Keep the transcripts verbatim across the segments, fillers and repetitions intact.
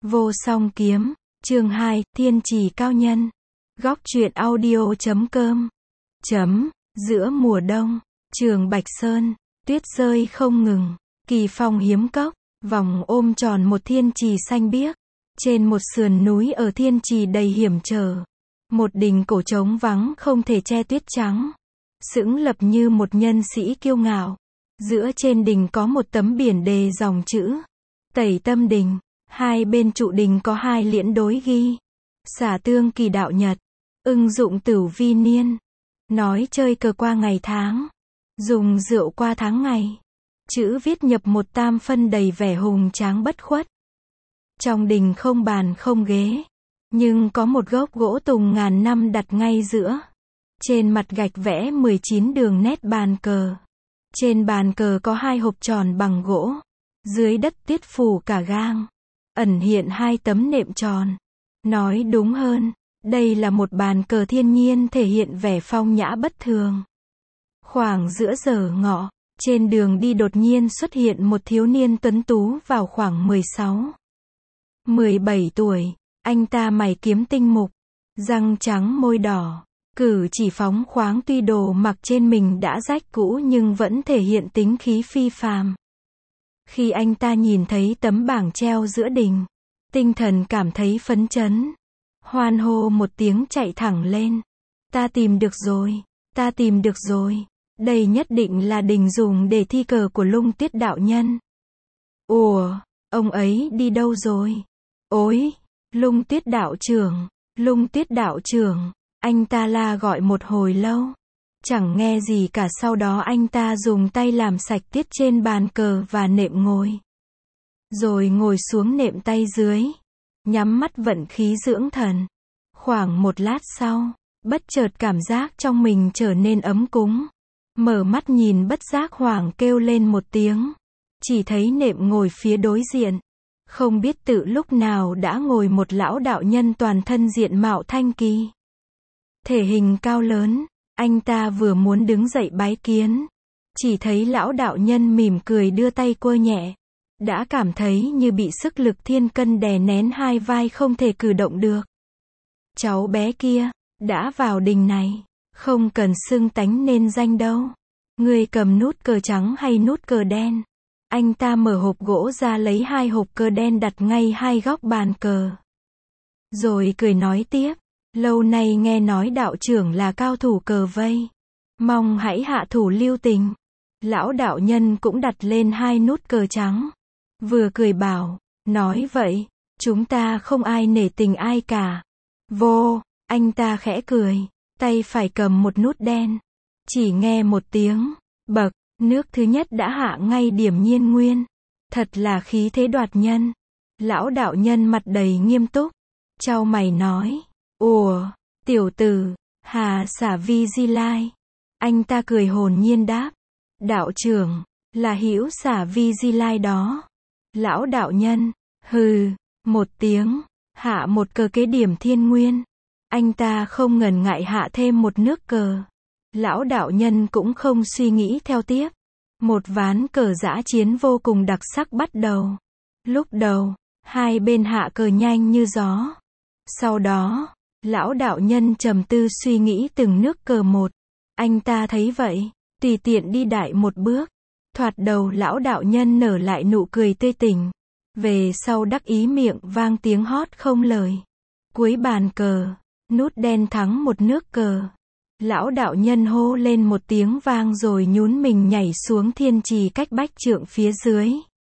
Vô song kiếm, chương hai, thiên trì cao nhân. Góc truyện audio chấm com. Chấm, giữa mùa đông, Trường Bạch Sơn, tuyết rơi không ngừng, kỳ phong hiếm cốc, vòng ôm tròn một thiên trì xanh biếc. Trên một sườn núi ở thiên trì đầy hiểm trở, một đình cổ trống vắng không thể che tuyết trắng, sững lập như một nhân sĩ kiêu ngạo. Giữa trên đình có một tấm biển đề dòng chữ Tẩy Tâm Đình. Hai bên trụ đình có hai liễn đối ghi: xả tương kỳ đạo nhật, ưng dụng tửu vi niên. Nói chơi cờ qua ngày tháng, dùng rượu qua tháng ngày. Chữ viết nhập một tam phân đầy vẻ hùng tráng bất khuất. Trong đình không bàn không ghế, nhưng có một gốc gỗ tùng ngàn năm đặt ngay giữa. Trên mặt gạch vẽ mười chín đường nét bàn cờ. Trên bàn cờ có hai hộp tròn bằng gỗ. Dưới đất tuyết phủ cả gang, ẩn hiện hai tấm nệm tròn. Nói đúng hơn, đây là một bàn cờ thiên nhiên thể hiện vẻ phong nhã bất thường. Khoảng giữa giờ ngọ, trên đường đi đột nhiên xuất hiện một thiếu niên tuấn tú vào khoảng mười sáu, mười bảy tuổi. Anh ta mày kiếm tinh mục, răng trắng môi đỏ, cử chỉ phóng khoáng, tuy đồ mặc trên mình đã rách cũ nhưng vẫn thể hiện tính khí phi phàm. Khi anh ta nhìn thấy tấm bảng treo giữa đình, tinh thần cảm thấy phấn chấn, hoan hô một tiếng chạy thẳng lên. Ta tìm được rồi, ta tìm được rồi, đây nhất định là đình dùng để thi cờ của Lung Tuyết đạo nhân. Ủa, ông ấy đi đâu rồi? Ôi, Lung Tuyết đạo trưởng, Lung Tuyết đạo trưởng, anh ta la gọi một hồi lâu. Chẳng nghe gì cả, sau đó anh ta dùng tay làm sạch tiết trên bàn cờ và nệm ngồi. Rồi ngồi xuống nệm tay dưới, nhắm mắt vận khí dưỡng thần. Khoảng một lát sau, bất chợt cảm giác trong mình trở nên ấm cúng. Mở mắt nhìn bất giác hoảng kêu lên một tiếng. Chỉ thấy nệm ngồi phía đối diện. Không biết tự lúc nào đã ngồi một lão đạo nhân toàn thân diện mạo thanh kỳ. Thể hình cao lớn. Anh ta vừa muốn đứng dậy bái kiến, chỉ thấy lão đạo nhân mỉm cười đưa tay quơ nhẹ. Đã cảm thấy như bị sức lực thiên cân đè nén hai vai không thể cử động được. Cháu bé kia, đã vào đình này, không cần xưng tánh nên danh đâu. Người cầm nút cờ trắng hay nút cờ đen? Anh ta mở hộp gỗ ra lấy hai hộp cờ đen đặt ngay hai góc bàn cờ. Rồi cười nói tiếp. Lâu nay nghe nói đạo trưởng là cao thủ cờ vây, mong hãy hạ thủ lưu tình. Lão đạo nhân cũng đặt lên hai nút cờ trắng, vừa cười bảo, nói vậy, chúng ta không ai nể tình ai cả. Vô, anh ta khẽ cười, tay phải cầm một nút đen. Chỉ nghe một tiếng, bậc, nước thứ nhất đã hạ ngay điểm nhiên nguyên. Thật là khí thế đoạt nhân. Lão đạo nhân mặt đầy nghiêm túc, chau mày nói. Ủa, tiểu tử, hà xả vi di lai. Anh ta cười hồn nhiên đáp. Đạo trưởng, là hữu xả vi di lai đó. Lão đạo nhân, hừ, một tiếng, hạ một cờ kế điểm thiên nguyên. Anh ta không ngần ngại hạ thêm một nước cờ. Lão đạo nhân cũng không suy nghĩ theo tiếp. Một ván cờ dã chiến vô cùng đặc sắc bắt đầu. Lúc đầu, hai bên hạ cờ nhanh như gió. Sau đó, lão đạo nhân trầm tư suy nghĩ từng nước cờ một. Anh ta thấy vậy, tùy tiện đi đại một bước. Thoạt đầu lão đạo nhân nở lại nụ cười tươi tỉnh. Về sau đắc ý miệng vang tiếng hót không lời. Cuối bàn cờ, nút đen thắng một nước cờ. Lão đạo nhân hô lên một tiếng vang rồi nhún mình nhảy xuống thiên trì cách bách trượng phía dưới.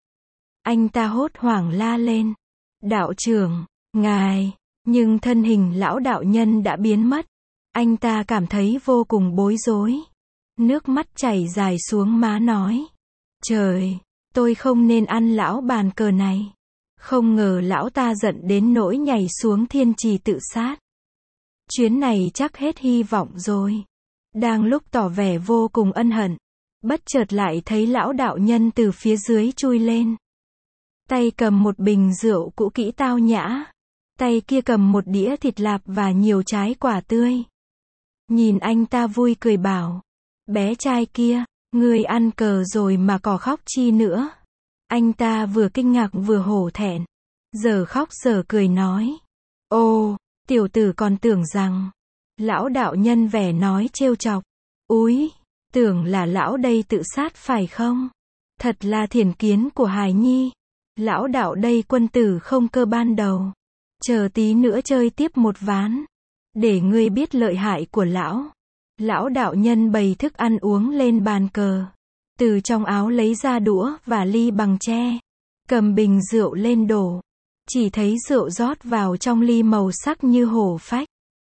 Anh ta hốt hoảng la lên. Đạo trưởng, ngài... Nhưng thân hình lão đạo nhân đã biến mất. Anh ta cảm thấy vô cùng bối rối. Nước mắt chảy dài xuống má nói. Trời, tôi không nên ăn lão bàn cờ này. Không ngờ lão ta giận đến nỗi nhảy xuống thiên trì tự sát. Chuyến này chắc hết hy vọng rồi. Đang lúc tỏ vẻ vô cùng ân hận, bất chợt lại thấy lão đạo nhân từ phía dưới chui lên. Tay cầm một bình rượu cũ kỹ tao nhã. Tay kia cầm một đĩa thịt lạp và nhiều trái quả tươi. Nhìn anh ta vui cười bảo. Bé trai kia, ngươi ăn cờ rồi mà cò khóc chi nữa. Anh ta vừa kinh ngạc vừa hổ thẹn. giờ khóc giờ cười nói. Ô, tiểu tử còn tưởng rằng, lão đạo nhân vẻ nói trêu chọc. Úi, tưởng là lão đây tự sát phải không? Thật là thiển kiến của hài nhi. Lão đạo đây quân tử không cơ ban đầu. Chờ tí nữa chơi tiếp một ván. Để ngươi biết lợi hại của lão. Lão đạo nhân bày thức ăn uống lên bàn cờ. Từ trong áo lấy ra đũa và ly bằng tre. Cầm bình rượu lên đổ. Chỉ thấy rượu rót vào trong ly màu sắc như hổ phách.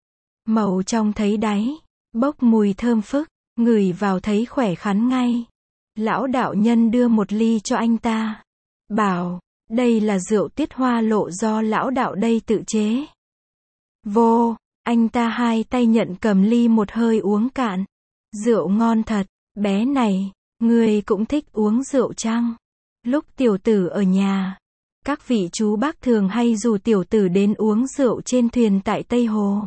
Màu trong thấy đáy. Bốc mùi thơm phức. Ngửi vào thấy khỏe khoắn ngay. Lão đạo nhân đưa một ly cho anh ta. Bảo, đây là rượu tiết hoa lộ do lão đạo đây tự chế. Vô, anh ta hai tay nhận cầm ly một hơi uống cạn. Rượu ngon thật, bé này, ngươi cũng thích uống rượu chăng? Lúc tiểu tử ở nhà, các vị chú bác thường hay rủ tiểu tử đến uống rượu trên thuyền tại Tây Hồ.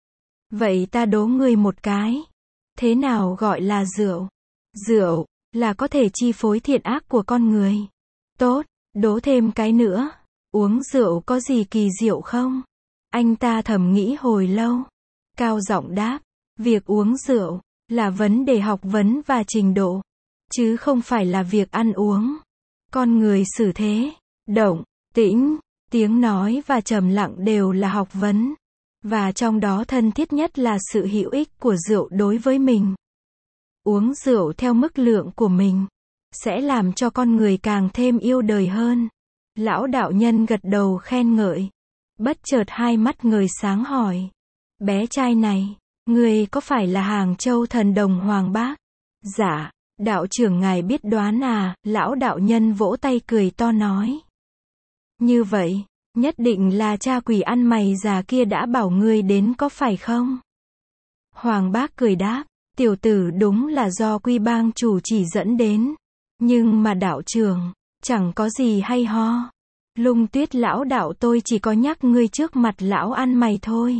Vậy ta đố ngươi một cái. Thế nào gọi là rượu? Rượu là có thể chi phối thiện ác của con người. Tốt, đố thêm cái nữa. Uống rượu có gì kỳ diệu không? Anh ta thầm nghĩ hồi lâu. Cao giọng đáp, việc uống rượu là vấn đề học vấn và trình độ, chứ không phải là việc ăn uống. Con người xử thế, động, tĩnh, tiếng nói và trầm lặng đều là học vấn. Và trong đó thân thiết nhất là sự hữu ích của rượu đối với mình. Uống rượu theo mức lượng của mình sẽ làm cho con người càng thêm yêu đời hơn. Lão đạo nhân gật đầu khen ngợi. Bất chợt hai mắt người sáng hỏi. Bé trai này, người có phải là Hàng Châu thần đồng Hoàng Bác? Dạ, đạo trưởng ngài biết đoán à, lão đạo nhân vỗ tay cười to nói. Như vậy, nhất định là cha quỷ ăn mày già kia đã bảo ngươi đến có phải không? Hoàng Bác cười đáp, tiểu tử đúng là do Quy Bang chủ chỉ dẫn đến. Nhưng mà đạo trưởng, chẳng có gì hay ho. Lung Tuyết lão đạo tôi chỉ có nhắc ngươi trước mặt lão ăn mày thôi.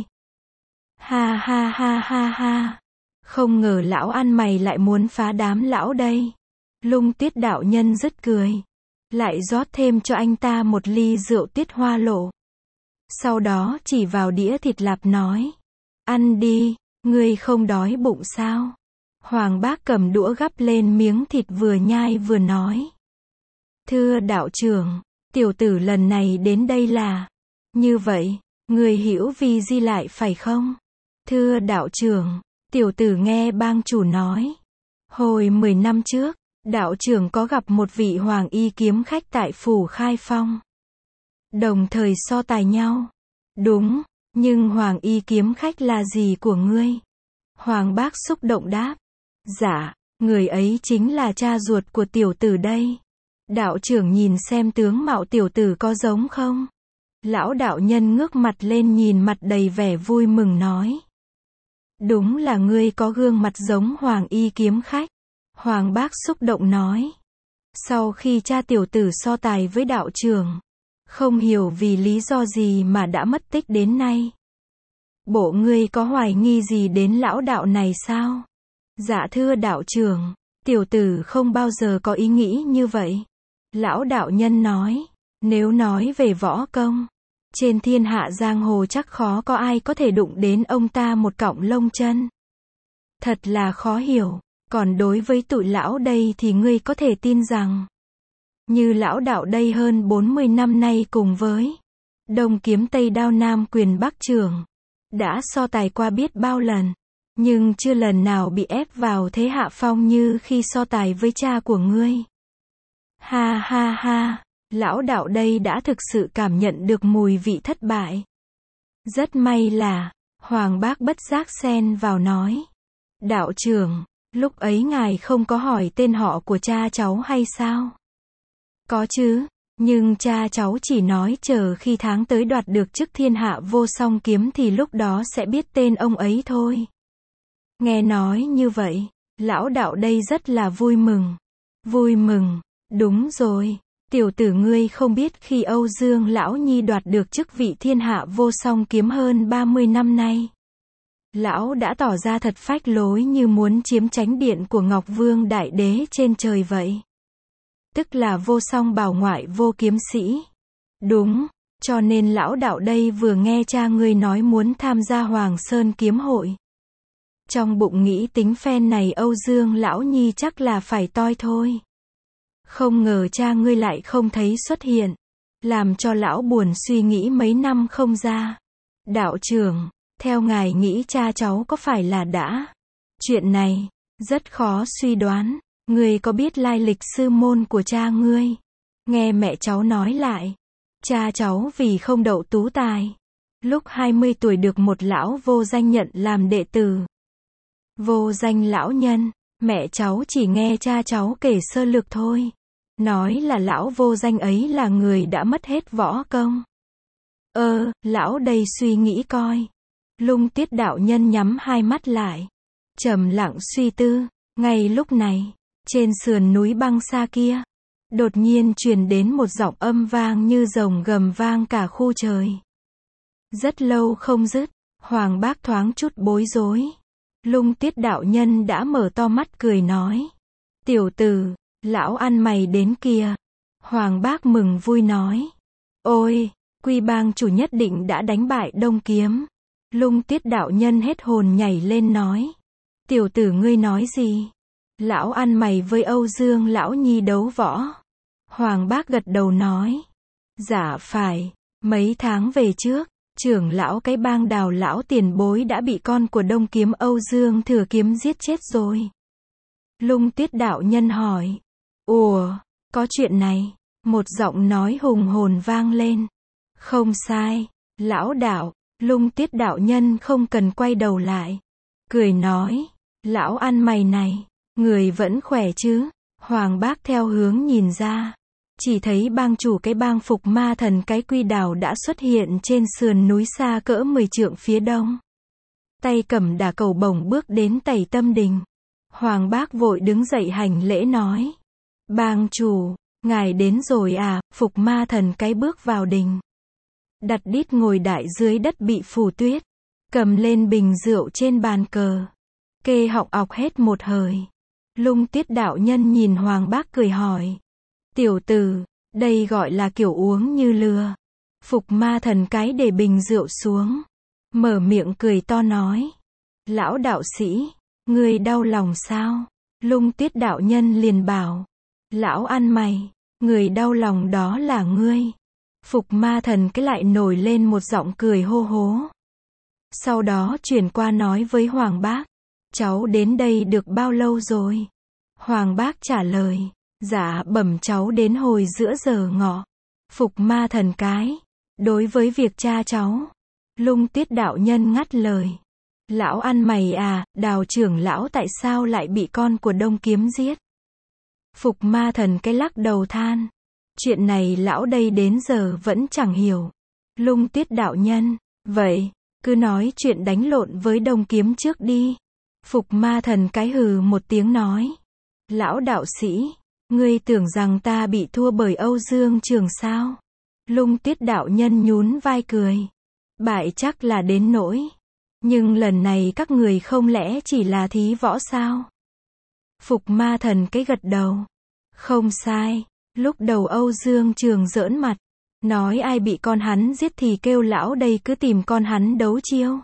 Ha ha ha ha ha. Không ngờ lão ăn mày lại muốn phá đám lão đây. Lung Tuyết đạo nhân rứt cười. Lại rót thêm cho anh ta một ly rượu tiết hoa lộ. Sau đó chỉ vào đĩa thịt lạp nói. Ăn đi, ngươi không đói bụng sao? Hoàng Bác cầm đũa gắp lên miếng thịt vừa nhai vừa nói. Thưa đạo trưởng, tiểu tử lần này đến đây là. Như vậy, người hữu vi di lại phải không? Thưa đạo trưởng, tiểu tử nghe bang chủ nói. Hồi mười năm trước, đạo trưởng có gặp một vị hoàng y kiếm khách tại phủ Khai Phong. Đồng thời so tài nhau. Đúng, nhưng hoàng y kiếm khách là gì của ngươi? Hoàng Bác xúc động đáp. Dạ, người ấy chính là cha ruột của tiểu tử đây. Đạo trưởng nhìn xem tướng mạo tiểu tử có giống không? Lão đạo nhân ngước mặt lên nhìn mặt đầy vẻ vui mừng nói. Đúng là ngươi có gương mặt giống hoàng y kiếm khách. Hoàng Bác xúc động nói. Sau khi cha tiểu tử so tài với đạo trưởng, không hiểu vì lý do gì mà đã mất tích đến nay. Bộ ngươi có hoài nghi gì đến lão đạo này sao? Dạ thưa đạo trưởng, tiểu tử không bao giờ có ý nghĩ như vậy. Lão đạo nhân nói, nếu nói về võ công, trên thiên hạ giang hồ chắc khó có ai có thể đụng đến ông ta một cọng lông chân. Thật là khó hiểu, còn đối với tụi lão đây thì ngươi có thể tin rằng, như lão đạo đây hơn bốn mươi năm nay cùng với Đông kiếm Tây đao Nam quyền Bắc trường, đã so tài qua biết bao lần, nhưng chưa lần nào bị ép vào thế hạ phong như khi so tài với cha của ngươi. Ha ha ha, lão đạo đây đã thực sự cảm nhận được mùi vị thất bại. Rất may là, Hoàng Bác bất giác xen vào nói. Đạo trưởng, lúc ấy ngài không có hỏi tên họ của cha cháu hay sao? Có chứ, nhưng cha cháu chỉ nói chờ khi tháng tới đoạt được chức thiên hạ vô song kiếm thì lúc đó sẽ biết tên ông ấy thôi. Nghe nói như vậy, lão đạo đây rất là vui mừng. Vui mừng, đúng rồi, tiểu tử ngươi không biết khi Âu Dương lão nhi đoạt được chức vị thiên hạ vô song kiếm hơn ba mươi năm nay. Lão đã tỏ ra thật phách lối như muốn chiếm chánh điện của Ngọc Vương Đại Đế trên trời vậy. Tức là vô song bảo ngoại vô kiếm sĩ. Đúng, Cho nên lão đạo đây vừa nghe cha ngươi nói muốn tham gia Hoàng Sơn kiếm hội. Trong bụng nghĩ tính phen này Âu Dương lão nhi chắc là phải toi thôi. Không ngờ cha ngươi lại không thấy xuất hiện. Làm cho lão buồn suy nghĩ mấy năm không ra. Đạo trưởng, theo ngài nghĩ cha cháu có phải là đã? Chuyện này, rất khó suy đoán. Ngươi có biết lai lịch sư môn của cha ngươi? Nghe mẹ cháu nói lại. Cha cháu vì không đậu tú tài. Lúc hai mươi tuổi được một lão vô danh nhận làm đệ tử. Vô danh lão nhân, mẹ cháu chỉ nghe cha cháu kể sơ lược thôi. Nói là lão vô danh ấy là người đã mất hết võ công. Ơ, lão đây suy nghĩ coi. Lung Tiết đạo nhân nhắm hai mắt lại. Trầm lặng suy tư. Ngay lúc này, trên sườn núi băng xa kia, đột nhiên truyền đến một giọng âm vang như rồng gầm vang cả khu trời. Rất lâu không dứt, Hoàng Bác thoáng chút bối rối. Lung Tiết đạo nhân đã mở to mắt cười nói. Tiểu tử, lão ăn mày đến kìa. Hoàng Bác mừng vui nói. Ôi, Quy bang chủ nhất định đã đánh bại Đông Kiếm. Lung Tiết đạo nhân hết hồn nhảy lên nói. Tiểu tử ngươi nói gì? Lão ăn mày với Âu Dương lão nhi đấu võ. Hoàng Bác gật đầu nói. Dạ phải, mấy tháng về trước, trưởng lão cái bang Đào lão tiền bối đã bị con của Đông Kiếm Âu Dương Thừa Kiếm giết chết rồi. Lung Tiết đạo nhân hỏi. Ủa, có chuyện này? Một giọng nói hùng hồn vang lên. Không sai, lão đạo. Lung Tiết đạo nhân không cần quay đầu lại. Cười nói. Lão ăn mày này, người vẫn khỏe chứ? Hoàng Bác theo hướng nhìn ra. Chỉ thấy bang chủ cái bang Phục Ma Thần cái Quy Đào đã xuất hiện trên sườn núi xa cỡ mười trượng phía đông. Tay cầm đả cầu bổng bước đến Tẩy Tâm Đình. Hoàng Bác vội đứng dậy hành lễ nói. Bang chủ, ngài đến rồi à? Phục Ma Thần cái bước vào đình. Đặt đít ngồi đại dưới đất bị phủ tuyết. Cầm lên bình rượu trên bàn cờ. Kê họng ọc hết một hơi. Lung Tiết đạo nhân nhìn Hoàng Bác cười hỏi. Tiểu tử, đây gọi là kiểu uống như lừa. Phục Ma Thần cái để bình rượu xuống. Mở miệng cười to nói. Lão đạo sĩ, ngươi đau lòng sao? Lung Tiết đạo nhân liền bảo. Lão ăn mày, người đau lòng đó là ngươi. Phục Ma Thần cái lại nổi lên một giọng cười hô hố. Sau đó chuyển qua nói với Hoàng Bác. Cháu đến đây được bao lâu rồi? Hoàng Bác trả lời. Dạ bẩm cháu đến hồi giữa giờ ngọ. Phục Ma Thần cái. Đối với việc cha cháu. Lung Tiết đạo nhân ngắt lời. Lão ăn mày à, Đào trưởng lão tại sao lại bị con của Đông Kiếm giết? Phục Ma Thần cái lắc đầu than. Chuyện này lão đây đến giờ vẫn chẳng hiểu. Lung Tiết đạo nhân. Vậy, cứ nói chuyện đánh lộn với Đông Kiếm trước đi. Phục Ma Thần cái hừ một tiếng nói. Lão đạo sĩ, ngươi tưởng rằng ta bị thua bởi Âu Dương Trường sao? Lung Tiết đạo nhân nhún vai cười. Bại chắc là đến nỗi. Nhưng lần này các người không lẽ chỉ là thí võ sao? Phục Ma Thần cái gật đầu. Không sai. Lúc đầu Âu Dương Trường giỡn mặt. Nói ai bị con hắn giết thì kêu lão đây cứ tìm con hắn đấu chiêu.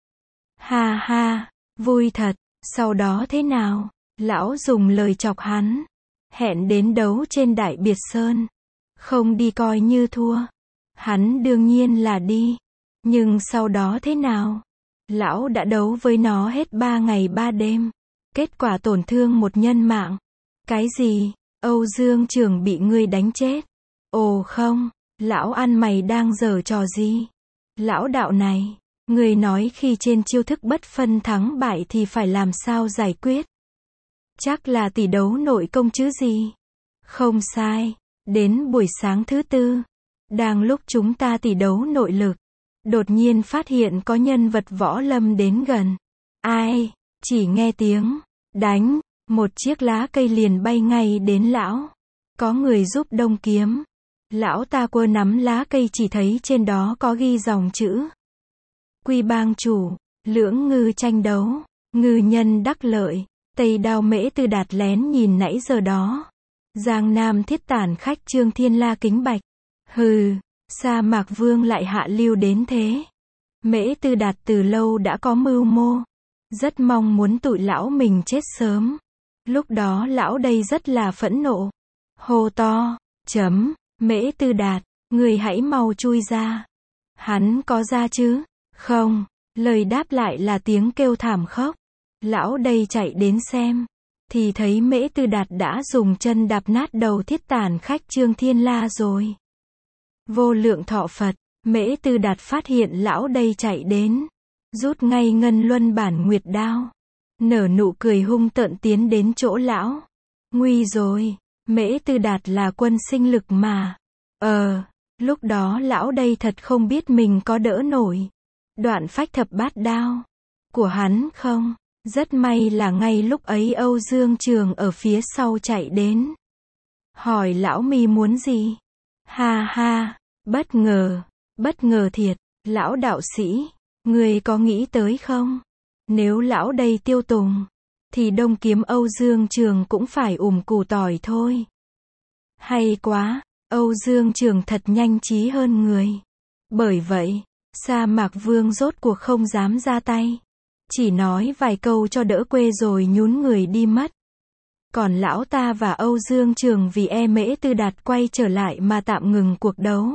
Ha ha, vui thật. Sau đó thế nào? Lão dùng lời chọc hắn. Hẹn đến đấu trên Đại Biệt Sơn. Không đi coi như thua. Hắn đương nhiên là đi. Nhưng sau đó thế nào? Lão đã đấu với nó hết ba ngày ba đêm. Kết quả tổn thương một nhân mạng. Cái gì? Âu Dương Trường bị ngươi đánh chết. Ồ không, lão ăn mày đang giở trò gì? Lão đạo này, ngươi nói khi trên chiêu thức bất phân thắng bại thì phải làm sao giải quyết? Chắc là tỷ đấu nội công chứ gì? Không sai, đến buổi sáng thứ tư, đang lúc chúng ta tỷ đấu nội lực, đột nhiên phát hiện có nhân vật võ lâm đến gần. Ai? Chỉ nghe tiếng đánh, một chiếc lá cây liền bay ngay đến lão. Có người giúp Đông Kiếm. Lão ta quơ nắm lá cây chỉ thấy trên đó có ghi dòng chữ. Quy bang chủ, lưỡng ngư tranh đấu, ngư nhân đắc lợi. Tây Đao Mễ Tư Đạt lén nhìn nãy giờ đó. Giang Nam Thiết Tản khách Trương Thiên La kính bạch. Hừ, Sa Mạc Vương lại hạ lưu đến thế. Mễ Tư Đạt từ lâu đã có mưu mô. Rất mong muốn tụi lão mình chết sớm. Lúc đó lão đây rất là phẫn nộ. Hô to, chấm, Mễ Tư Đạt, người hãy mau chui ra. Hắn có ra chứ? Không. Lời đáp lại là tiếng kêu thảm khốc. Lão đây chạy đến xem. Thì thấy Mễ Tư Đạt đã dùng chân đạp nát đầu Thiết Tản Khách Trương Thiên La rồi. Vô lượng thọ Phật, Mễ Tư Đạt phát hiện lão đây chạy đến. Rút ngay ngân luân bản nguyệt đao. Nở nụ cười hung tợn tiến đến chỗ lão. Nguy rồi, Mễ Tư Đạt là quân sinh lực mà. Ờ, lúc đó lão đây thật không biết mình có đỡ nổi đoạn phách thập bát đao của hắn không. Rất may là ngay lúc ấy Âu Dương Trường ở phía sau chạy đến. Hỏi lão mi muốn gì? Ha ha, bất ngờ, bất ngờ thiệt, lão đạo sĩ, người có nghĩ tới không? Nếu lão đây tiêu tùng, thì đông kiếm Âu Dương Trường cũng phải ủm củ tỏi thôi. Hay quá, Âu Dương Trường thật nhanh trí hơn người. Bởi vậy, Sa Mạc Vương rốt cuộc không dám ra tay. Chỉ nói vài câu cho đỡ quê rồi nhún người đi mất. Còn lão ta và Âu Dương Trường vì e Mễ Tư Đạt quay trở lại mà tạm ngừng cuộc đấu.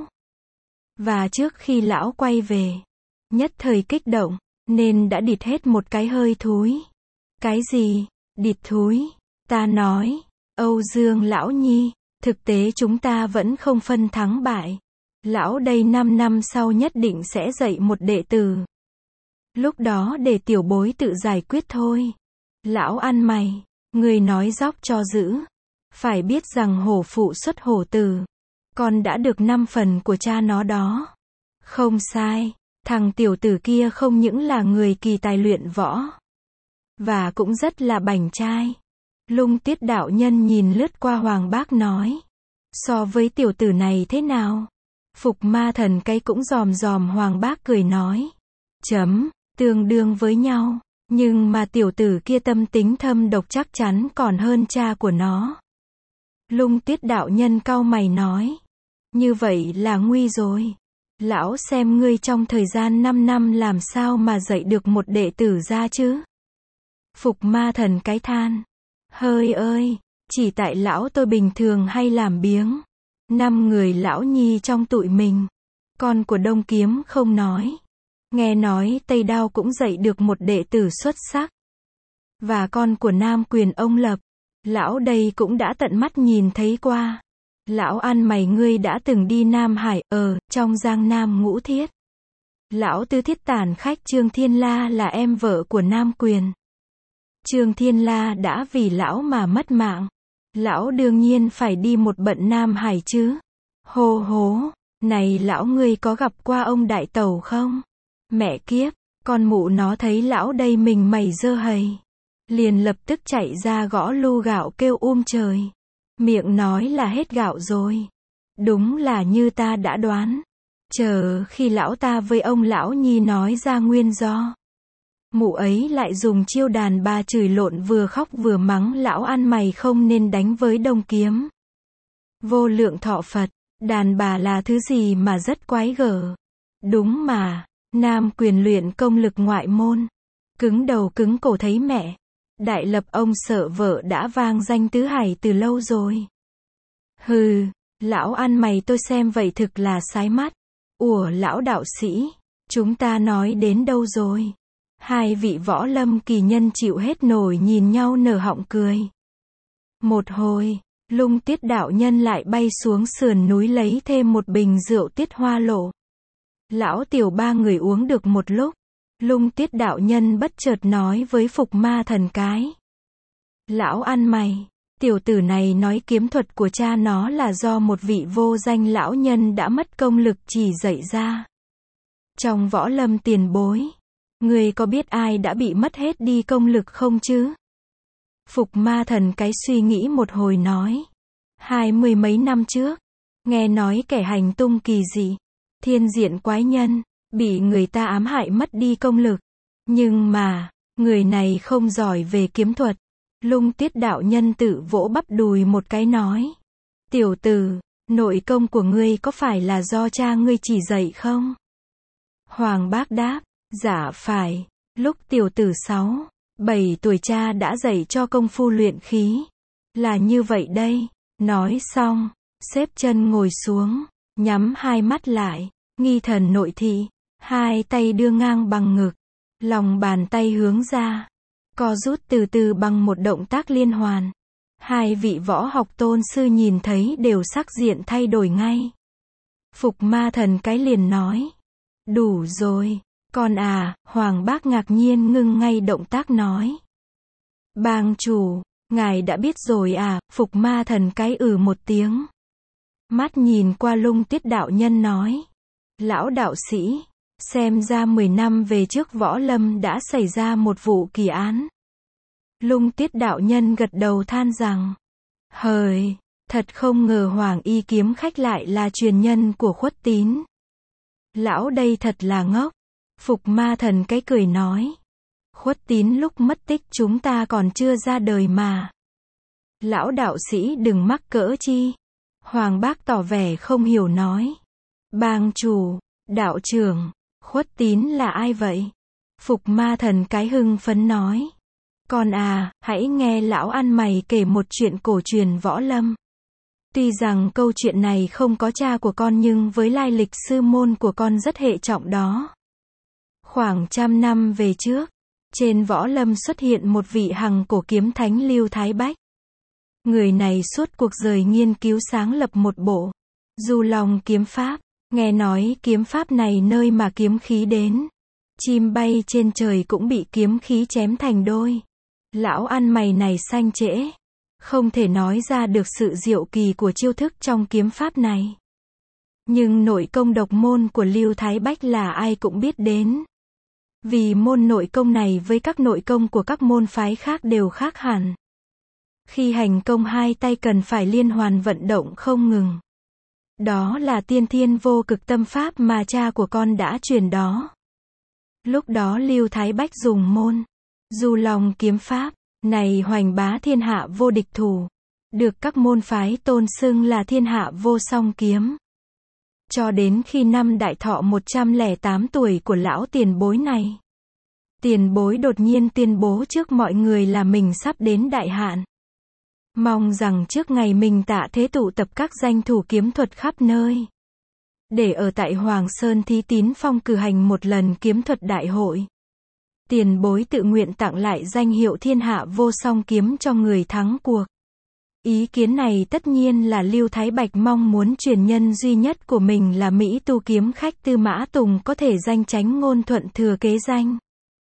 Và trước khi lão quay về, nhất thời kích động, nên đã địt hết một cái hơi thúi. Cái gì? Địt thúi? Ta nói, Âu Dương lão nhi, thực tế chúng ta vẫn không phân thắng bại. Lão đây năm năm sau nhất định sẽ dạy một đệ tử. Lúc đó để tiểu bối tự giải quyết thôi. Lão ăn mày, người nói dóc cho dữ. Phải biết rằng hổ phụ xuất hổ tử. Con đã được năm phần của cha nó đó. Không sai, thằng tiểu tử kia không những là người kỳ tài luyện võ, và cũng rất là bảnh trai. Lung Tiết đạo nhân nhìn lướt qua Hoàng Bác nói. So với tiểu tử này thế nào? Phục Ma Thần cái cũng dòm dòm Hoàng Bác cười nói. Chấm, tương đương với nhau. Nhưng mà tiểu tử kia tâm tính thâm độc chắc chắn còn hơn cha của nó. Lung Tiết đạo nhân cau mày nói. Như vậy là nguy rồi. Lão xem ngươi trong thời gian năm năm làm sao mà dạy được một đệ tử ra chứ? Phục Ma Thần cái than. Hơi ơi, chỉ tại lão tôi bình thường hay làm biếng. Năm người lão nhi trong tụi mình. Con của Đông Kiếm không nói. Nghe nói Tây Đao cũng dạy được một đệ tử xuất sắc. Và con của Nam Quyền ông Lập. Lão đây cũng đã tận mắt nhìn thấy qua. Lão ăn mày ngươi đã từng đi Nam Hải, ờ, trong Giang Nam Ngũ Thiết. Lão Tứ Thiết Tản Khách Trương Thiên La là em vợ của Nam Quyền. Trương Thiên La đã vì lão mà mất mạng. Lão đương nhiên phải đi một bận Nam Hải chứ. Hô hố, này lão ngươi có gặp qua ông Đại Tẩu không? Mẹ kiếp, con mụ nó thấy lão đây mình mày dơ hầy. Liền lập tức chạy ra gõ lu gạo kêu um trời. Miệng nói là hết gạo rồi. Đúng là như ta đã đoán. Chờ khi lão ta với ông lão nhi nói ra nguyên do. Mụ ấy lại dùng chiêu đàn bà chửi lộn vừa khóc vừa mắng lão ăn mày không nên đánh với Đông Kiếm. Vô lượng thọ Phật, đàn bà là thứ gì mà rất quái gở. Đúng mà, Nam Quyền luyện công lực ngoại môn. Cứng đầu cứng cổ thấy mẹ. Đại Lập ông sợ vợ đã vang danh tứ hải từ lâu rồi. Hừ, lão ăn mày tôi xem vậy thực là sái mắt. Ủa lão đạo sĩ, chúng ta nói đến đâu rồi? Hai vị võ lâm kỳ nhân chịu hết nổi nhìn nhau nở họng cười. Một hồi, Lung Tiết đạo nhân lại bay xuống sườn núi lấy thêm một bình rượu Tiết Hoa Lộ. Lão tiểu ba người uống được một lúc. Lung Tiết đạo nhân bất chợt nói với Phục Ma Thần cái. Lão ăn mày, tiểu tử này nói kiếm thuật của cha nó là do một vị vô danh lão nhân đã mất công lực chỉ dạy ra. Trong võ lâm tiền bối, người có biết ai đã bị mất hết đi công lực không chứ? Phục Ma Thần cái suy nghĩ một hồi nói. Hai mươi mấy năm trước, nghe nói kẻ hành tung kỳ dị, thiên diện quái nhân, bị người ta ám hại mất đi công lực. Nhưng mà, người này không giỏi về kiếm thuật. Lung Tiết đạo nhân tự vỗ bắp đùi một cái nói. Tiểu tử, nội công của ngươi có phải là do cha ngươi chỉ dạy không? Hoàng Bác đáp, dạ phải, lúc tiểu tử sáu, bảy tuổi cha đã dạy cho công phu luyện khí. Là như vậy đây. Nói xong, xếp chân ngồi xuống, nhắm hai mắt lại, nghi thần nội thị, hai tay đưa ngang bằng ngực, lòng bàn tay hướng ra, co rút từ từ bằng một động tác liên hoàn. Hai vị võ học tôn sư nhìn thấy đều sắc diện thay đổi ngay. Phục Ma Thần cái liền nói, đủ rồi, con à, Hoàng Bác ngạc nhiên ngưng ngay động tác nói. Bang chủ, ngài đã biết rồi à, Phục Ma Thần cái ừ một tiếng. Mắt nhìn qua Lung Tiết đạo nhân nói, lão đạo sĩ, xem ra mười năm về trước võ lâm đã xảy ra một vụ kỳ án. Lung Tiết đạo nhân gật đầu than rằng, hời, thật không ngờ Hoàng Y kiếm khách lại là truyền nhân của Khuất Tín. Lão đây thật là ngốc. Phục Ma Thần cái cười nói, Khuất Tín lúc mất tích chúng ta còn chưa ra đời mà. Lão đạo sĩ đừng mắc cỡ chi. Hoàng Bác tỏ vẻ không hiểu nói, bang chủ, đạo trưởng, Khuất Tín là ai vậy? Phục Ma Thần cái hưng phấn nói, con à, hãy nghe lão ăn mày kể một chuyện cổ truyền võ lâm. Tuy rằng câu chuyện này không có cha của con nhưng với lai lịch sư môn của con rất hệ trọng đó. Khoảng trăm năm về trước, trên võ lâm xuất hiện một vị hằng cổ kiếm thánh Lưu Thái Bách. Người này suốt cuộc đời nghiên cứu sáng lập một bộ Du Long kiếm pháp. Nghe nói kiếm pháp này nơi mà kiếm khí đến, chim bay trên trời cũng bị kiếm khí chém thành đôi. Lão ăn mày này sanh trễ, không thể nói ra được sự diệu kỳ của chiêu thức trong kiếm pháp này. Nhưng nội công độc môn của Lưu Thái Bách là ai cũng biết đến. Vì môn nội công này với các nội công của các môn phái khác đều khác hẳn. Khi hành công hai tay cần phải liên hoàn vận động không ngừng. Đó là tiên thiên vô cực tâm pháp mà cha của con đã truyền đó. Lúc đó Lưu Thái Bách dùng môn Du Long kiếm pháp này hoành bá thiên hạ vô địch thủ, được các môn phái tôn xưng là thiên hạ vô song kiếm. Cho đến khi năm đại thọ một trăm lẻ tám tuổi của lão tiền bối này, tiền bối đột nhiên tuyên bố trước mọi người là mình sắp đến đại hạn. Mong rằng trước ngày mình tạ thế tụ tập các danh thủ kiếm thuật khắp nơi, để ở tại Hoàng Sơn Thí Tín Phong cử hành một lần kiếm thuật đại hội. Tiền bối tự nguyện tặng lại danh hiệu thiên hạ vô song kiếm cho người thắng cuộc. Ý kiến này tất nhiên là Lưu Thái Bạch mong muốn truyền nhân duy nhất của mình là Mỹ tu kiếm khách Tư Mã Tùng có thể danh chánh ngôn thuận thừa kế danh,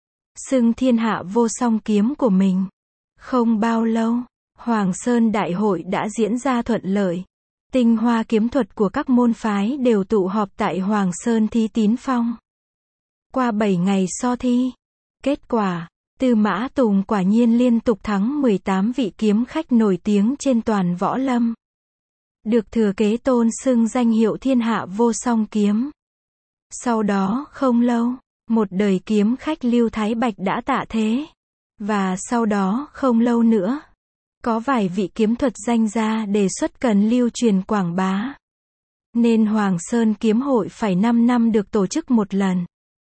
xưng thiên hạ vô song kiếm của mình. Không bao lâu, Hoàng Sơn Đại hội đã diễn ra thuận lợi. Tinh hoa kiếm thuật của các môn phái đều tụ họp tại Hoàng Sơn Thí Tín Phong. Qua bảy ngày so thi, kết quả, Tư Mã Tùng quả nhiên liên tục thắng mười tám vị kiếm khách nổi tiếng trên toàn võ lâm. Được thừa kế tôn xưng danh hiệu thiên hạ vô song kiếm. Sau đó không lâu, một đời kiếm khách Lưu Thái Bạch đã tạ thế. Và sau đó không lâu nữa, có vài vị kiếm thuật danh gia đề xuất cần lưu truyền quảng bá. Nên Hoàng Sơn Kiếm Hội phải năm năm được tổ chức một lần.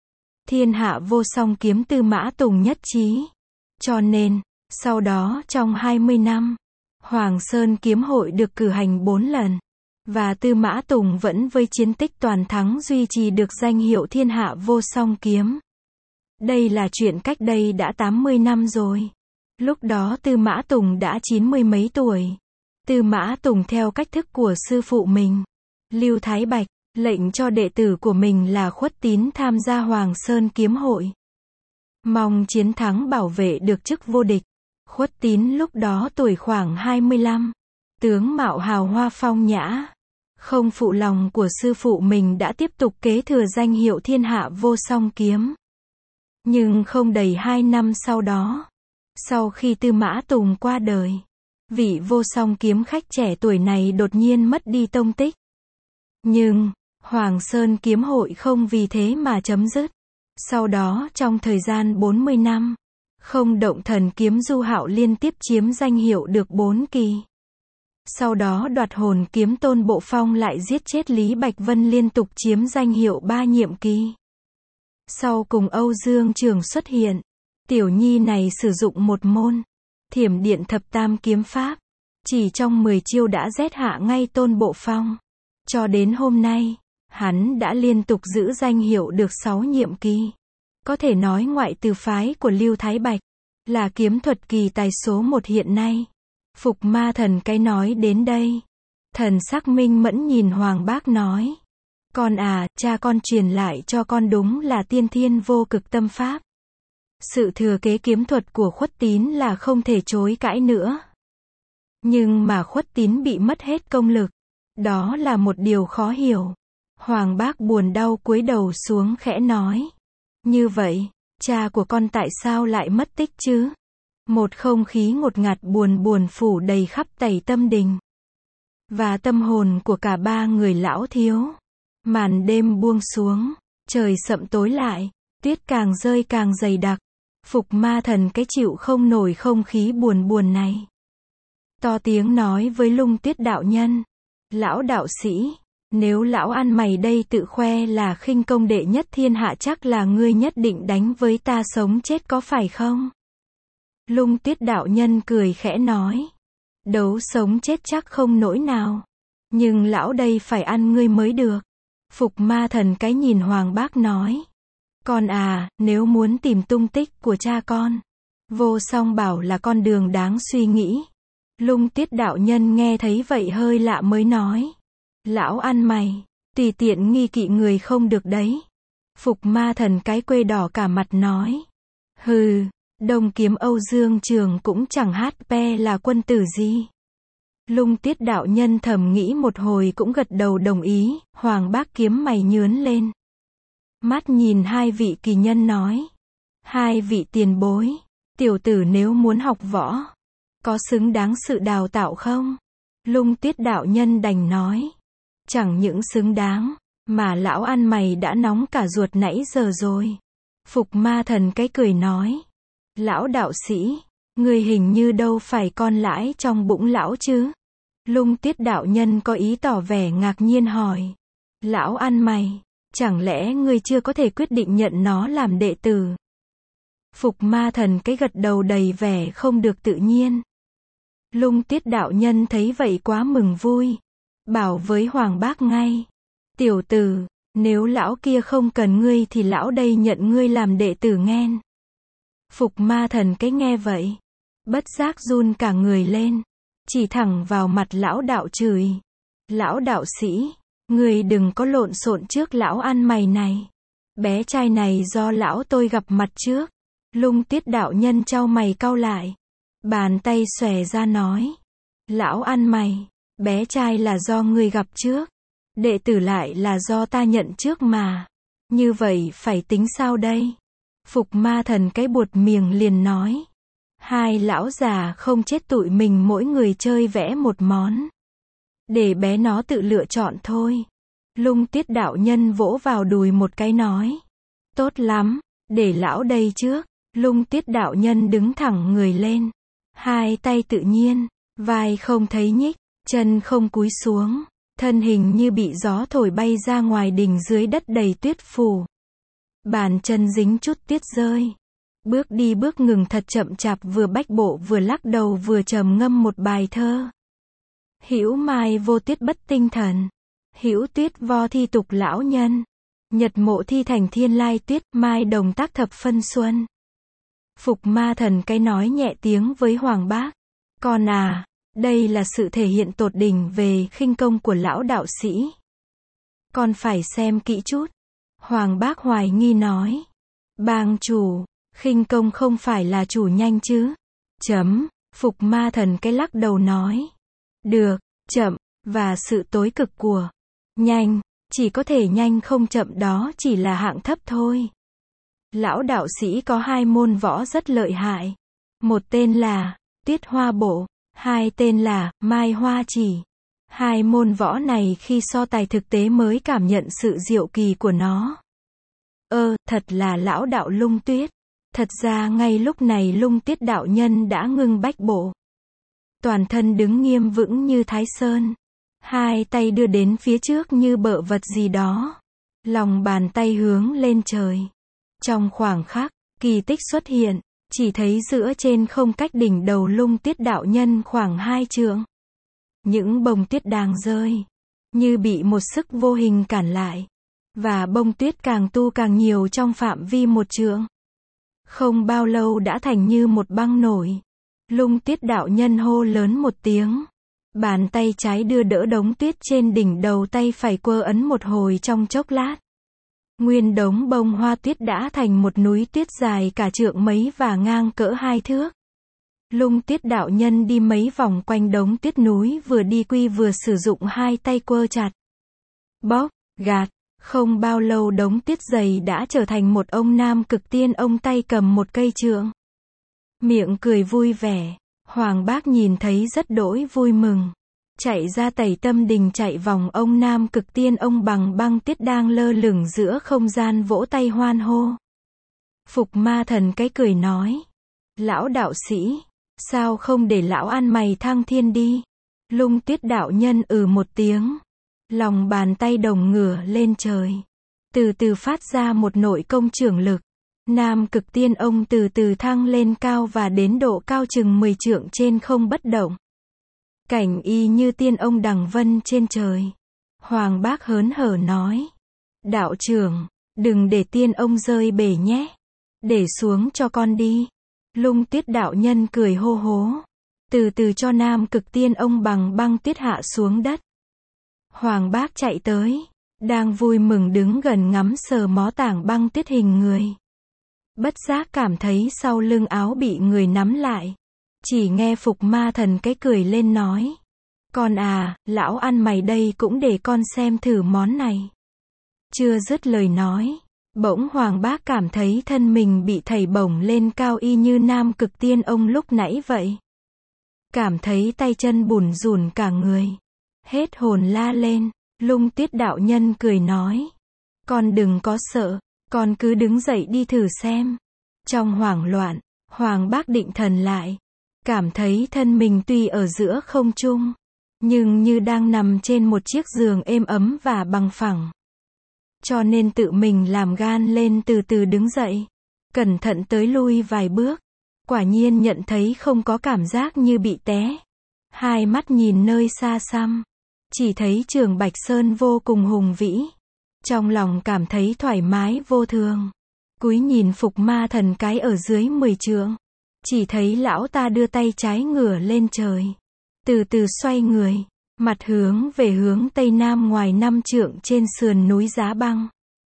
Thiên hạ vô song kiếm Tư Mã Tùng nhất trí. Cho nên, sau đó trong hai mươi năm, Hoàng Sơn Kiếm Hội được cử hành bốn lần. Và Tư Mã Tùng vẫn với chiến tích toàn thắng duy trì được danh hiệu thiên hạ vô song kiếm. Đây là chuyện cách đây đã tám mươi năm rồi. Lúc đó Tư Mã Tùng đã chín mươi mấy tuổi. Tư Mã Tùng theo cách thức của sư phụ mình, Lưu Thái Bạch, lệnh cho đệ tử của mình là Khuất Tín tham gia Hoàng Sơn Kiếm Hội. Mong chiến thắng bảo vệ được chức vô địch. Khuất Tín lúc đó tuổi khoảng hai mươi lăm. Tướng mạo hào hoa phong nhã. Không phụ lòng của sư phụ mình đã tiếp tục kế thừa danh hiệu thiên hạ vô song kiếm. Nhưng không đầy hai năm sau đó, sau khi Tư Mã Tùng qua đời, vị vô song kiếm khách trẻ tuổi này đột nhiên mất đi tông tích. Nhưng, Hoàng Sơn Kiếm Hội không vì thế mà chấm dứt. Sau đó trong thời gian bốn mươi năm, không động thần kiếm Du Hạo liên tiếp chiếm danh hiệu được bốn kỳ. Sau đó đoạt hồn kiếm Tôn Bộ Phong lại giết chết Lý Bạch Vân, liên tục chiếm danh hiệu ba nhiệm kỳ. Sau cùng Âu Dương Trường xuất hiện. Tiểu nhi này sử dụng một môn Thiểm Điện Thập Tam Kiếm Pháp. Chỉ trong mười chiêu đã giết hạ ngay Tôn Bộ Phong. Cho đến hôm nay, hắn đã liên tục giữ danh hiệu được sáu nhiệm kỳ. Có thể nói ngoại trừ phái của Lưu Thái Bạch, là kiếm thuật kỳ tài số một hiện nay. Phục Ma Thần cái nói đến đây. Thần sắc minh mẫn nhìn Hoàng Bác nói. Con à, cha con truyền lại cho con đúng là tiên thiên vô cực tâm pháp. Sự thừa kế kiếm thuật của Khuất Tín là không thể chối cãi nữa. Nhưng mà Khuất Tín bị mất hết công lực. Đó là một điều khó hiểu. Hoàng Bác buồn đau cúi đầu xuống khẽ nói. Như vậy, cha của con tại sao lại mất tích chứ? Một không khí ngột ngạt buồn buồn phủ đầy khắp tẩy tâm đình. Và tâm hồn của cả ba người lão thiếu. Màn đêm buông xuống, trời sậm tối lại, tuyết càng rơi càng dày đặc. Phục Ma Thần cái chịu không nổi không khí buồn buồn này. To tiếng nói với Lung Tuyết đạo nhân. Lão đạo sĩ, nếu lão ăn mày đây tự khoe là khinh công đệ nhất thiên hạ, chắc là ngươi nhất định đánh với ta sống chết có phải không? Lung Tuyết đạo nhân cười khẽ nói. Đấu sống chết chắc không nỗi nào. Nhưng lão đây phải ăn ngươi mới được. Phục Ma Thần cái nhìn Hoàng Bác nói. Con à, nếu muốn tìm tung tích của cha con, Vô Song bảo là con đường đáng suy nghĩ. Lung Tuyết đạo nhân nghe thấy vậy hơi lạ mới nói. Lão ăn mày, tùy tiện nghi kỵ người không được đấy. Phục Ma Thần cái quê đỏ cả mặt nói. Hừ, Đông Kiếm Âu Dương Trường cũng chẳng hát pe là quân tử gì. Lung Tuyết đạo nhân thầm nghĩ một hồi cũng gật đầu đồng ý. Hoàng Bác kiếm mày nhướn lên. Mắt nhìn hai vị kỳ nhân nói. Hai vị tiền bối, tiểu tử nếu muốn học võ, có xứng đáng sự đào tạo không? Lung Tuyết đạo nhân đành nói. Chẳng những xứng đáng, mà lão ăn mày đã nóng cả ruột nãy giờ rồi. Phục Ma Thần cái cười nói. Lão đạo sĩ, người hình như đâu phải con lãi trong bụng lão chứ? Lung Tuyết đạo nhân có ý tỏ vẻ ngạc nhiên hỏi. Lão ăn mày, chẳng lẽ ngươi chưa có thể quyết định nhận nó làm đệ tử? Phục Ma Thần cái gật đầu đầy vẻ không được tự nhiên. Lung Tuyết đạo nhân thấy vậy quá mừng vui. Bảo với Hoàng Bác ngay. Tiểu tử, nếu lão kia không cần ngươi thì lão đây nhận ngươi làm đệ tử nghen. Phục Ma Thần cái nghe vậy, bất giác run cả người lên. Chỉ thẳng vào mặt lão đạo chửi. Lão đạo sĩ, người đừng có lộn xộn trước lão ăn mày này. Bé trai này do lão tôi gặp mặt trước. Lung Tuyết đạo nhân chau mày cau lại. Bàn tay xòe ra nói. Lão ăn mày, bé trai là do ngươi gặp trước. Đệ tử lại là do ta nhận trước mà. Như vậy phải tính sao đây? Phục Ma Thần cái buột miệng liền nói. Hai lão già không chết tụi mình mỗi người chơi vẽ một món. Để bé nó tự lựa chọn thôi. Lung Tuyết đạo nhân vỗ vào đùi một cái nói. Tốt lắm, để lão đây trước. Lung Tuyết đạo nhân đứng thẳng người lên. Hai tay tự nhiên, vai không thấy nhích, chân không cúi xuống. Thân hình như bị gió thổi bay ra ngoài đình dưới đất đầy tuyết phủ. Bàn chân dính chút tuyết rơi. Bước đi bước ngừng thật chậm chạp, vừa bách bộ vừa lắc đầu vừa trầm ngâm một bài thơ. Hữu mai vô tuyết bất tinh thần. Hữu tuyết vo thi tục lão nhân. Nhật mộ thi thành thiên lai tuyết, mai đồng tác thập phân xuân. Phục Ma Thần cái nói nhẹ tiếng với Hoàng Bác. Con à, đây là sự thể hiện tột đỉnh về khinh công của lão đạo sĩ. Con phải xem kỹ chút. Hoàng Bác hoài nghi nói. Bang chủ, khinh công không phải là chủ nhanh chứ? Chấm, Phục Ma Thần cái lắc đầu nói. Được, chậm, và sự tối cực của nhanh, chỉ có thể nhanh không chậm, đó chỉ là hạng thấp thôi. Lão đạo sĩ có hai môn võ rất lợi hại. Một tên là Tuyết Hoa Bộ, hai tên là Mai Hoa Chỉ. Hai môn võ này khi so tài thực tế mới cảm nhận sự diệu kỳ của nó. Ơ, thật là lão đạo Lung Tuyết. Thật ra ngay lúc này Lung Tuyết đạo nhân đã ngưng bách bộ. toàn thân đứng nghiêm vững như Thái Sơn. Hai tay đưa đến phía trước như bợ vật gì đó. Lòng bàn tay hướng lên trời. Trong khoảng khắc, kỳ tích xuất hiện, chỉ thấy giữa trên không cách đỉnh đầu Lung Tiết đạo nhân khoảng hai trượng. Những bông tuyết đang rơi, như bị một sức vô hình cản lại. Và bông tuyết càng tu càng nhiều trong phạm vi một trượng. Không bao lâu đã thành như một băng nổi. Lung Tiết đạo nhân hô lớn một tiếng. Bàn tay trái đưa đỡ đống tuyết trên đỉnh đầu, tay phải quơ ấn một hồi trong chốc lát. Nguyên đống bông hoa tuyết đã thành một núi tuyết dài cả trượng mấy và ngang cỡ hai thước. Lung Tiết đạo nhân đi mấy vòng quanh đống tuyết núi, vừa đi quy vừa sử dụng hai tay quơ chặt, bóp, gạt. Không bao lâu đống tuyết dày đã trở thành một ông nam cực tiên, ông tay cầm một cây trượng. Miệng cười vui vẻ. Hoàng Bác nhìn thấy rất đỗi vui mừng. Chạy ra Tẩy Tâm Đình, chạy vòng ông nam cực tiên, ông bằng băng tuyết đang lơ lửng giữa không gian, vỗ tay hoan hô. Phục Ma Thần cái cười nói. Lão đạo sĩ, sao không để lão ăn mày thăng thiên đi? Lung Tiết đạo nhân ừ một tiếng. Lòng bàn tay đồng ngửa lên trời. Từ từ phát ra một nội công trưởng lực. Nam cực tiên ông từ từ thăng lên cao và đến độ cao chừng mười trượng trên không bất động. Cảnh y như tiên ông đằng vân trên trời. Hoàng Bác hớn hở nói. Đạo trưởng, đừng để tiên ông rơi bể nhé. Để xuống cho con đi. Lung Tiết đạo nhân cười hô hố. Từ từ cho Nam cực tiên ông bằng băng tuyết hạ xuống đất. Hoàng Bác chạy tới. Đang vui mừng đứng gần ngắm sờ mó tảng băng tuyết hình người. Bất giác cảm thấy sau lưng áo bị người nắm lại. Chỉ nghe Phục Ma Thần cái cười lên nói. Con à, lão ăn mày đây cũng để con xem thử món này. Chưa dứt lời nói. Bỗng Hoàng Bác cảm thấy thân mình bị thảy bổng lên cao, y như Nam cực tiên ông lúc nãy vậy. Cảm thấy tay chân bủn rủn cả người. Hết hồn la lên. Lung Tiết đạo nhân cười nói. Con đừng có sợ. Con cứ đứng dậy đi thử xem. Trong hoảng loạn, Hoàng Bác định thần lại. Cảm thấy thân mình tuy ở giữa không trung, nhưng như đang nằm trên một chiếc giường êm ấm và bằng phẳng. Cho nên tự mình làm gan lên, từ từ đứng dậy. Cẩn thận tới lui vài bước. Quả nhiên nhận thấy không có cảm giác như bị té. Hai mắt nhìn nơi xa xăm. Chỉ thấy Trường Bạch Sơn vô cùng hùng vĩ. Trong lòng cảm thấy thoải mái vô thường. Cúi nhìn Phục Ma Thần cái ở dưới mười trượng. Chỉ thấy lão ta đưa tay trái ngửa lên trời. Từ từ xoay người. Mặt hướng về hướng tây nam ngoài năm trượng trên sườn núi Giá Băng.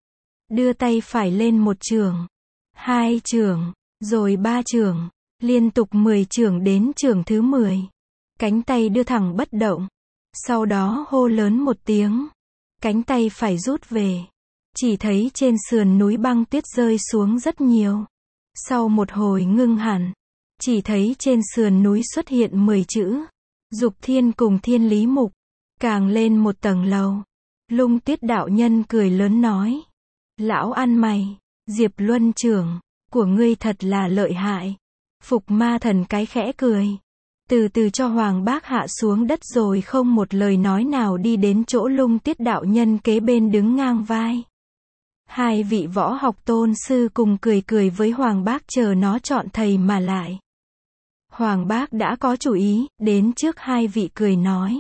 Đưa tay phải lên một trượng. Hai trượng. Rồi ba trượng. Liên tục mười trượng đến trượng thứ mười. Cánh tay đưa thẳng bất động. Sau đó hô lớn một tiếng. Cánh tay phải rút về. Chỉ thấy trên sườn núi băng tuyết rơi xuống rất nhiều. Sau một hồi ngưng hẳn. Chỉ thấy trên sườn núi xuất hiện mười chữ. Dục Thiên cùng Thiên Lý Mục. Càng lên một tầng lầu. Lung Tiết đạo nhân cười lớn nói. Lão ăn mày, Diệp Luân trưởng, của ngươi thật là lợi hại. Phục Ma Thần cái khẽ cười. Từ từ cho Hoàng Bác hạ xuống đất rồi không một lời nói nào đi đến chỗ Lung Tiết đạo nhân kế bên đứng ngang vai. Hai vị võ học tôn sư cùng cười cười với Hoàng Bác chờ nó chọn thầy mà lại. Hoàng Bác đã có chủ ý, đến trước hai vị cười nói.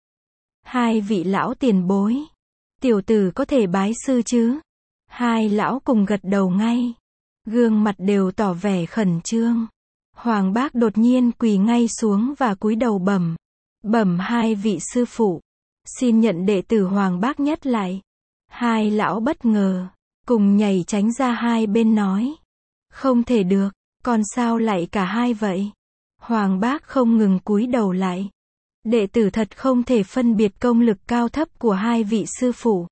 Hai vị lão tiền bối, tiểu tử có thể bái sư chứ? Hai lão cùng gật đầu ngay. Gương mặt đều tỏ vẻ khẩn trương. Hoàng Bác đột nhiên quỳ ngay xuống và cúi đầu bẩm. Bẩm hai vị sư phụ. Xin nhận đệ tử Hoàng Bác nhất lại. Hai lão bất ngờ. Cùng nhảy tránh ra hai bên nói. Không thể được, còn sao lại cả hai vậy? Hoàng Bác không ngừng cúi đầu lại. Đệ tử thật không thể phân biệt công lực cao thấp của hai vị sư phụ.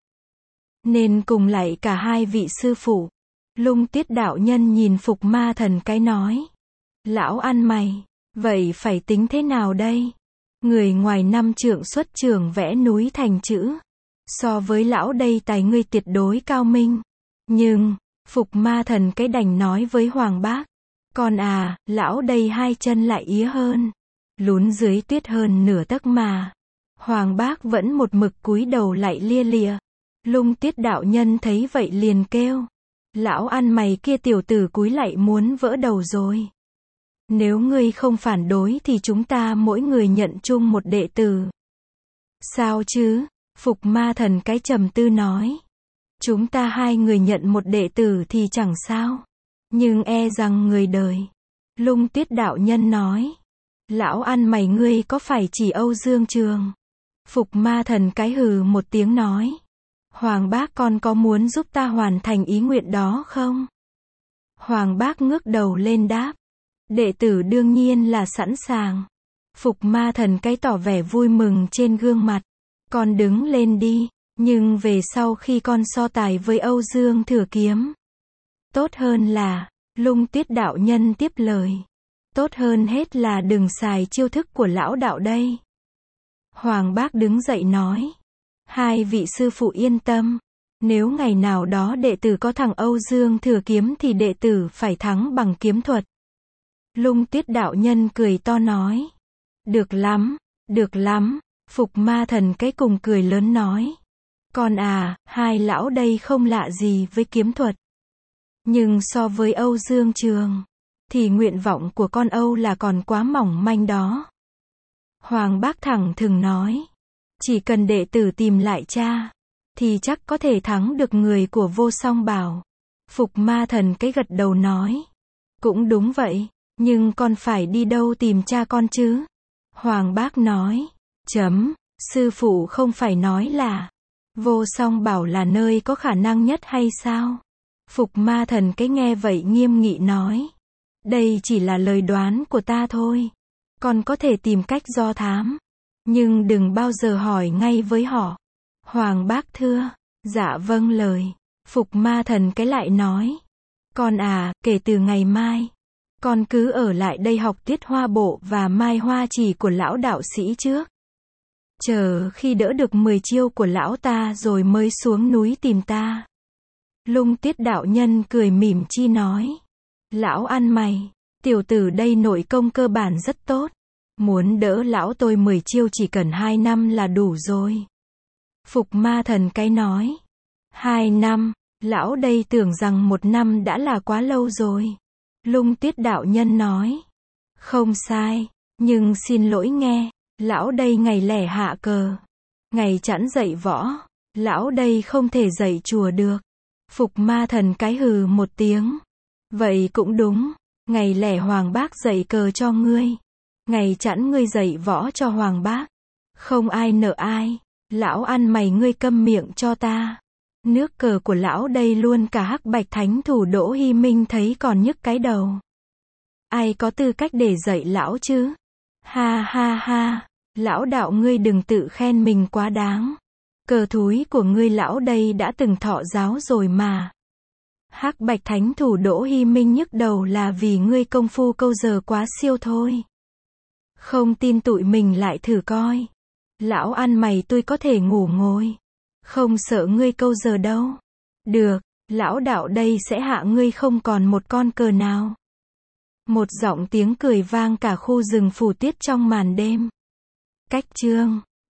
Nên cùng lại cả hai vị sư phụ. Lung Tiết đạo nhân nhìn Phục Ma Thần cái nói. Lão ăn mày, vậy phải tính thế nào đây? Người ngoài năm trượng xuất trường vẽ núi thành chữ. So với lão đây tài ngươi tuyệt đối cao minh. Nhưng, Phục Ma Thần cái đành nói với Hoàng Bác. Con à, lão đây hai chân lại ía hơn. lún dưới tuyết hơn nửa tấc mà. Hoàng Bác vẫn một mực cúi đầu lạy lia lịa. Lung Tiết đạo nhân thấy vậy liền kêu. Lão ăn mày kia, tiểu tử cúi lạy muốn vỡ đầu rồi. Nếu ngươi không phản đối thì chúng ta mỗi người nhận chung một đệ tử. Sao chứ? Phục Ma Thần cái trầm tư nói. Chúng ta hai người nhận một đệ tử thì chẳng sao. Nhưng e rằng người đời. Lung Tiết đạo nhân nói. Lão ăn mày ngươi có phải chỉ Âu Dương Trường? Phục Ma Thần cái hừ một tiếng nói. Hoàng Bác con có muốn giúp ta hoàn thành ý nguyện đó không? Hoàng Bác ngước đầu lên đáp. Đệ tử đương nhiên là sẵn sàng. Phục Ma Thần cái tỏ vẻ vui mừng trên gương mặt. Con đứng lên đi, nhưng về sau khi con so tài với Âu Dương Thừa Kiếm. Tốt hơn là, Lung Tiết đạo nhân tiếp lời. Tốt hơn hết là đừng xài chiêu thức của lão đạo đây. Hoàng Bác đứng dậy nói. Hai vị sư phụ yên tâm. Nếu ngày nào đó đệ tử có thằng Âu Dương Thừa Kiếm thì đệ tử phải thắng bằng kiếm thuật. Lung Tiết đạo nhân cười to nói. Được lắm, được lắm. Phục Ma Thần cái cùng cười lớn nói. Con à, hai lão đây không lạ gì với kiếm thuật. Nhưng so với Âu Dương Trường, thì nguyện vọng của con Âu là còn quá mỏng manh đó. Hoàng Bác thẳng thừng nói. Chỉ cần đệ tử tìm lại cha, thì chắc có thể thắng được người của Vô Song Bảo. Phục Ma Thần cái gật đầu nói. Cũng đúng vậy, nhưng con phải đi đâu tìm cha con chứ? Hoàng Bác nói. Chấm, sư phụ không phải nói là Vô Song Bảo là nơi có khả năng nhất hay sao? Phục Ma Thần cái nghe vậy nghiêm nghị nói. Đây chỉ là lời đoán của ta thôi. Con có thể tìm cách do thám. Nhưng đừng bao giờ hỏi ngay với họ. Hoàng Bác thưa. Dạ vâng lời. Phục Ma Thần cái lại nói. Con à, kể từ ngày mai, con cứ ở lại đây học Tiết Hoa Bộ và Mai Hoa Chỉ của lão đạo sĩ trước. Chờ khi đỡ được mười chiêu của lão ta rồi mới xuống núi tìm ta. Lung Tiết đạo nhân cười mỉm chi nói. Lão ăn mày, tiểu tử đây nội công cơ bản rất tốt. Muốn đỡ lão tôi mười chiêu chỉ cần hai năm là đủ rồi. Phục Ma Thần cái nói. Hai năm, lão đây tưởng rằng một năm đã là quá lâu rồi. Lung Tiết đạo nhân nói. Không sai, nhưng xin lỗi nghe, lão đây ngày lẻ hạ cờ. Ngày chẵn dạy võ, lão đây không thể dạy chùa được. Phục Ma Thần cái hừ một tiếng. Vậy cũng đúng, ngày lẻ Hoàng Bác dạy cờ cho ngươi. Ngày chẵn ngươi dạy võ cho Hoàng Bác. Không ai nợ ai, lão ăn mày ngươi câm miệng cho ta. Nước cờ của lão đây luôn cả Hắc Bạch Thánh Thủ Đỗ Hy Minh thấy còn nhức cái đầu. Ai có tư cách để dạy lão chứ? Ha ha ha, lão đạo ngươi đừng tự khen mình quá đáng. Cờ thúi của ngươi lão đây đã từng thọ giáo rồi mà. Hắc Bạch Thánh Thủ Đỗ Hy Minh nhức đầu là vì ngươi công phu câu giờ quá siêu thôi. Không tin tụi mình lại thử coi. Lão ăn mày tôi có thể ngủ ngồi. Không sợ ngươi câu giờ đâu. Được, lão đạo đây sẽ hạ ngươi không còn một con cờ nào. Một giọng tiếng cười vang cả khu rừng phủ tuyết trong màn đêm. Cách chương